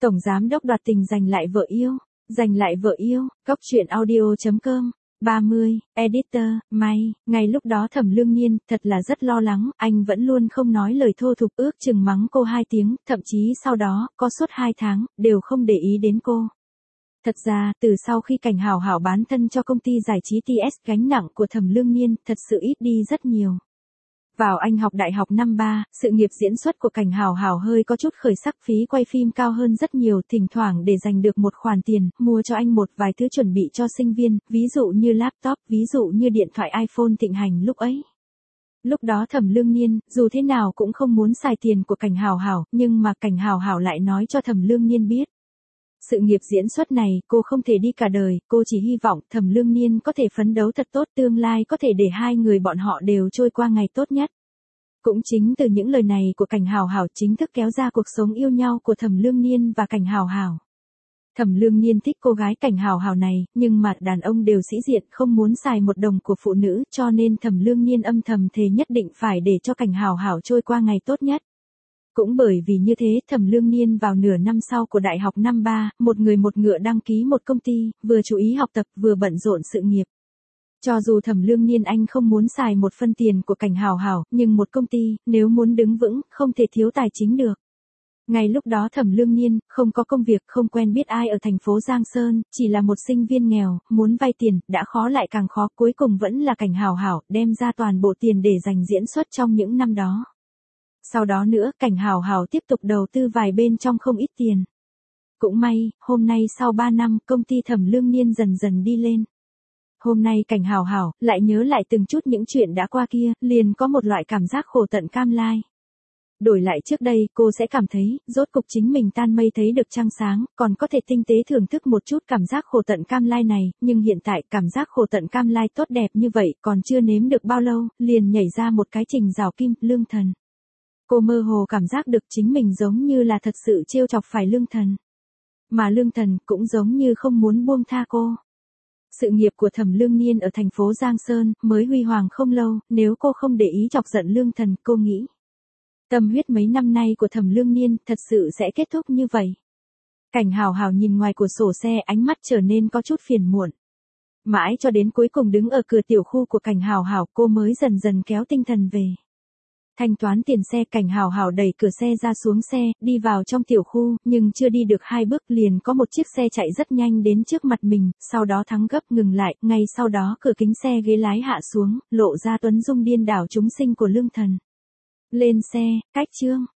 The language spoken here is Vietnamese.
Tổng giám đốc đoạt tình giành lại vợ yêu. Giành lại vợ yêu, Góc truyện audio.com. 30, Editor, May, ngay lúc đó Thẩm Lương Nhiên, thật là rất lo lắng, anh vẫn luôn không nói lời thô tục, ước chừng mắng cô 2 tiếng, thậm chí sau đó, có suốt 2 tháng, đều không để ý đến cô. Thật ra, từ sau khi Cảnh Hảo Hảo bán thân cho công ty giải trí TS, gánh nặng của Thẩm Lương Nhiên, thật sự ít đi rất nhiều. Vào anh học đại học năm 3, sự nghiệp diễn xuất của Cảnh Hảo Hảo hơi có chút khởi sắc, phí quay phim cao hơn rất nhiều, thỉnh thoảng để giành được một khoản tiền, mua cho anh một vài thứ chuẩn bị cho sinh viên, ví dụ như laptop, ví dụ như điện thoại iPhone thịnh hành lúc ấy. Lúc đó Thẩm Lương Nhiên, dù thế nào cũng không muốn xài tiền của Cảnh Hảo Hảo, nhưng mà Cảnh Hảo Hảo lại nói cho Thẩm Lương Nhiên biết. Sự nghiệp diễn xuất này, cô không thể đi cả đời, cô chỉ hy vọng Thẩm Lương Nhiên có thể phấn đấu thật tốt, tương lai có thể để hai người bọn họ đều trôi qua ngày tốt nhất. Cũng chính từ những lời này của Cảnh Hảo Hảo chính thức kéo ra cuộc sống yêu nhau của Thẩm Lương Nhiên và Cảnh Hảo Hảo. Thẩm Lương Nhiên thích cô gái Cảnh Hảo Hảo này, nhưng mà đàn ông đều sĩ diện, không muốn xài một đồng của phụ nữ, cho nên Thẩm Lương Nhiên âm thầm thề nhất định phải để cho Cảnh Hảo Hảo trôi qua ngày tốt nhất. Cũng bởi vì như thế, Thẩm Lương Nhiên vào nửa năm sau của đại học năm 3, một người một ngựa đăng ký một công ty, vừa chú ý học tập vừa bận rộn sự nghiệp. Cho dù Thẩm Lương Nhiên anh không muốn xài một phân tiền của Cảnh Hảo Hảo, nhưng một công ty, nếu muốn đứng vững, không thể thiếu tài chính được. Ngay lúc đó Thẩm Lương Nhiên, không có công việc, không quen biết ai ở thành phố Giang Sơn, chỉ là một sinh viên nghèo, muốn vay tiền, đã khó lại càng khó, cuối cùng vẫn là Cảnh Hảo Hảo, đem ra toàn bộ tiền để dành diễn xuất trong những năm đó. Sau đó nữa, Cảnh Hảo Hảo tiếp tục đầu tư vài bên trong không ít tiền. Cũng may, hôm nay sau 3 năm, công ty Thẩm Lương Nhiên dần dần đi lên. Hôm nay Cảnh Hảo Hảo lại nhớ lại từng chút những chuyện đã qua kia, liền có một loại cảm giác khổ tận cam lai. Đổi lại trước đây, cô sẽ cảm thấy, rốt cục chính mình tan mây thấy được trăng sáng, còn có thể tinh tế thưởng thức một chút cảm giác khổ tận cam lai này, nhưng hiện tại cảm giác khổ tận cam lai tốt đẹp như vậy, còn chưa nếm được bao lâu, liền nhảy ra một cái trình rào kim, Lương Thần. Cô mơ hồ cảm giác được chính mình giống như là thật sự trêu chọc phải Lương Thần. Mà Lương Thần cũng giống như không muốn buông tha cô. Sự nghiệp của Thẩm Lương Nhiên ở thành phố Giang Sơn mới huy hoàng không lâu, nếu cô không để ý chọc giận Lương Thần, cô nghĩ. Tâm huyết mấy năm nay của Thẩm Lương Nhiên thật sự sẽ kết thúc như vậy. Cảnh Hảo Hảo nhìn ngoài cửa sổ xe, ánh mắt trở nên có chút phiền muộn. Mãi cho đến cuối cùng đứng ở cửa tiểu khu của Cảnh Hảo Hảo, cô mới dần dần kéo tinh thần về. Thanh toán tiền xe, Cảnh Hảo Hảo đẩy cửa xe ra xuống xe, đi vào trong tiểu khu, nhưng chưa đi được 2 bước liền có một chiếc xe chạy rất nhanh đến trước mặt mình, sau đó thắng gấp ngừng lại, ngay sau đó cửa kính xe ghế lái hạ xuống, lộ ra tuấn dung điên đảo chúng sinh của Lương Thần. Lên xe, cách chương.